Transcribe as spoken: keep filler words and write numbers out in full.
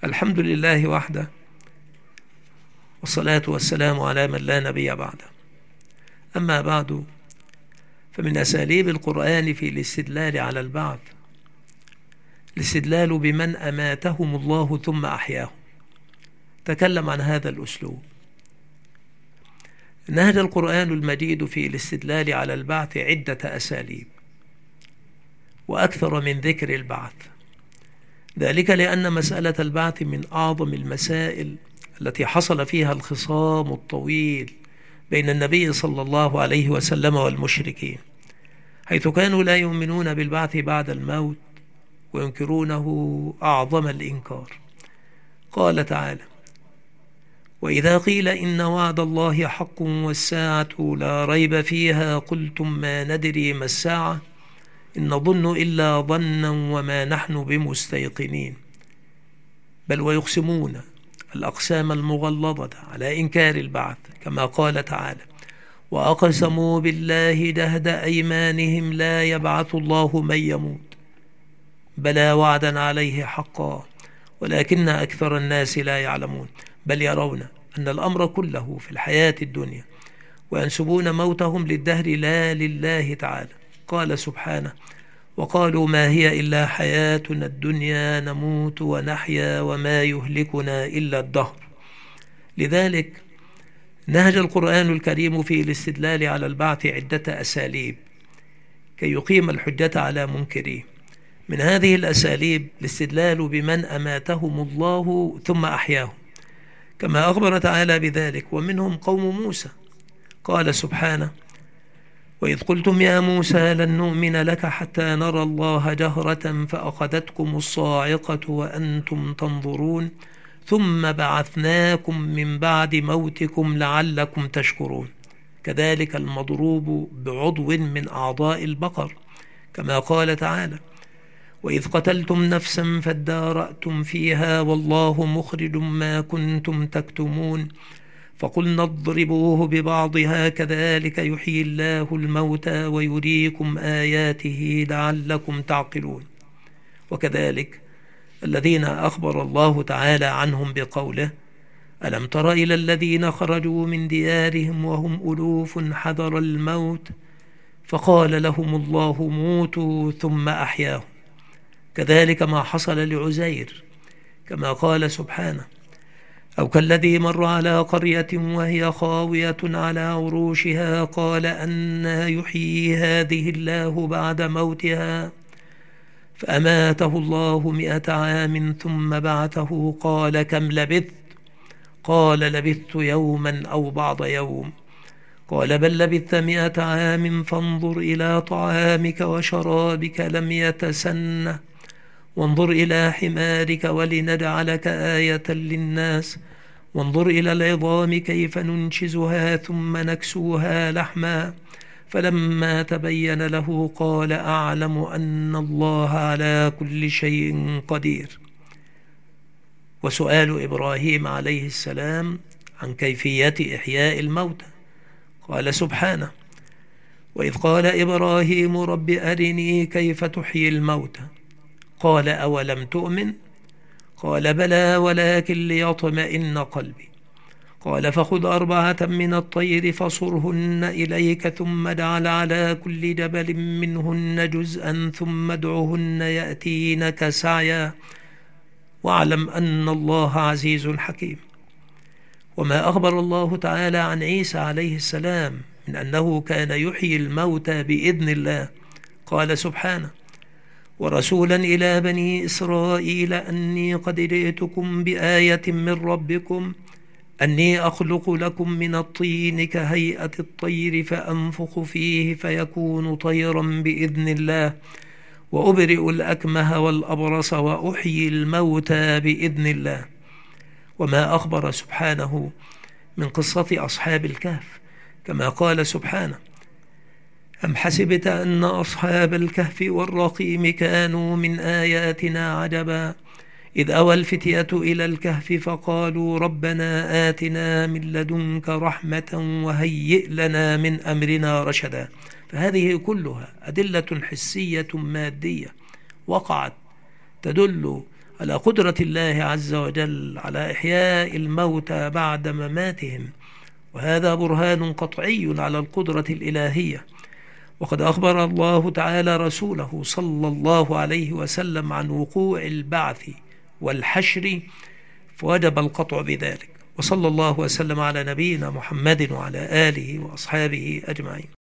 الحمد لله وحده، والصلاة والسلام على من لا نبي بعده. أما بعد، فمن أساليب القرآن في الاستدلال على البعث الاستدلال بمن أماتهم الله ثم أحياهم. تكلم عن هذا الأسلوب. نهج القرآن المجيد في الاستدلال على البعث عدة أساليب، وأكثر من ذكر البعث، ذلك لأن مسألة البعث من أعظم المسائل التي حصل فيها الخصام الطويل بين النبي صلى الله عليه وسلم والمشركين، حيث كانوا لا يؤمنون بالبعث بعد الموت وينكرونه أعظم الإنكار. قال تعالى: وإذا قيل إن وعد الله حق والساعة لا ريب فيها قلتم ما ندري ما الساعة إن نظن إلا ظنا وما نحن بمستيقنين، بل ويقسمون الأقسام المغلظة على إنكار البعث، كما قال تعالى: وأقسموا بالله جهد أيمانهم لا يبعث الله من يموت بلى وعدا عليه حقا ولكن أكثر الناس لا يعلمون، بل يرون أن الأمر كله في الحياة الدنيا وينسبون موتهم للدهر لا لله تعالى. قال سبحانه: وقالوا ما هي إلا حياتنا الدنيا نموت ونحيا وما يهلكنا إلا الدهر. لذلك نهج القرآن الكريم في الاستدلال على البعث عدة أساليب كي يقيم الحجة على منكريه. من هذه الأساليب الاستدلال بمن أماتهم الله ثم أحياهم، كما أخبر تعالى بذلك: ومنهم قوم موسى. قال سبحانه: وإذ قلتم يا موسى لن نؤمن لك حتى نرى الله جهرة فأخذتكم الصاعقة وأنتم تنظرون ثم بعثناكم من بعد موتكم لعلكم تشكرون. كذلك المضروب بعضو من أعضاء البقر، كما قال تعالى: وإذ قتلتم نفسا فادارأتم فيها والله مخرج ما كنتم تكتمون فقلنا اضربوه ببعضها كذلك يحيي الله الموتى ويريكم آياته لعلكم تعقلون. وكذلك الذين أخبر الله تعالى عنهم بقوله: ألم تر إلى الذين خرجوا من ديارهم وهم ألوف حذر الموت فقال لهم الله موتوا ثم أحياهم. كذلك ما حصل لعزير، كما قال سبحانه: أو كالذي مر على قرية وهي خاوية على عروشها قال أنى يحيي هذه الله بعد موتها فأماته الله مئة عام ثم بعثه قال كم لبثت قال لبثت يوما أو بعض يوم قال بل لبثت مئة عام فانظر إلى طعامك وشرابك لم يتسنه وانظر إلى حمارك ولنجعلك آية للناس وانظر إلى العظام كيف ننشزها ثم نكسوها لحما فلما تبين له قال أعلم أن الله على كل شيء قدير. وسؤال إبراهيم عليه السلام عن كيفية إحياء الموتى، قال سبحانه: وإذ قال إبراهيم رب أرني كيف تحيي الموتى قال أولم تؤمن قال بلى ولكن ليطمئن قلبي قال فخذ أربعة من الطير فصرهن إليك ثم اجعل على كل جبل منهن جزءا ثم ادعهن يأتينك سعيا واعلم أن الله عزيز حكيم. وما أخبر الله تعالى عن عيسى عليه السلام من أنه كان يحيي الموتى بإذن الله، قال سبحانه: ورسولا إلى بني إسرائيل أني قد جئتكم بآية من ربكم أني أخلق لكم من الطين كهيئة الطير فأنفخ فيه فيكون طيرا بإذن الله وأبرئ الأكمه والأبرص وأحيي الموتى بإذن الله. وما أخبر سبحانه من قصة أصحاب الكهف، كما قال سبحانه: أم حسبت أن أصحاب الكهف والرقيم كانوا من آياتنا عجبا إذ أوى الفتية إلى الكهف فقالوا ربنا آتنا من لدنك رحمة وهيئ لنا من أمرنا رشدا. فهذه كلها أدلة حسية مادية وقعت تدل على قدرة الله عز وجل على إحياء الموتى بعد مماتهم، وهذا برهان قطعي على القدرة الإلهية. وقد أخبر الله تعالى رسوله صلى الله عليه وسلم عن وقوع البعث والحشر، فوجب القطع بذلك. وصلى الله وسلم على نبينا محمد وعلى آله وأصحابه أجمعين.